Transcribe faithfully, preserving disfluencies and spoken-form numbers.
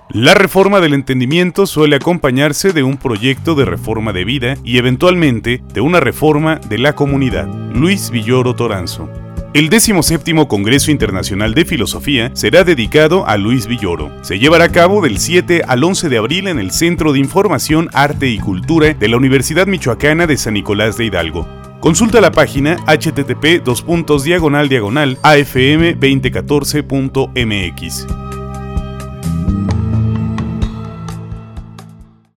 La reforma del entendimiento suele acompañarse de un proyecto de reforma de vida y eventualmente de una reforma de la comunidad. Luis Villoro Toranzo. El decimoséptimo Congreso Internacional de Filosofía será dedicado a Luis Villoro. Se llevará a cabo del siete al once de abril en el Centro de Información, Arte y Cultura de la Universidad Michoacana de San Nicolás de Hidalgo. Consulta la página h t t p dos puntos diagonal diagonal a f m dos mil catorce punto m x.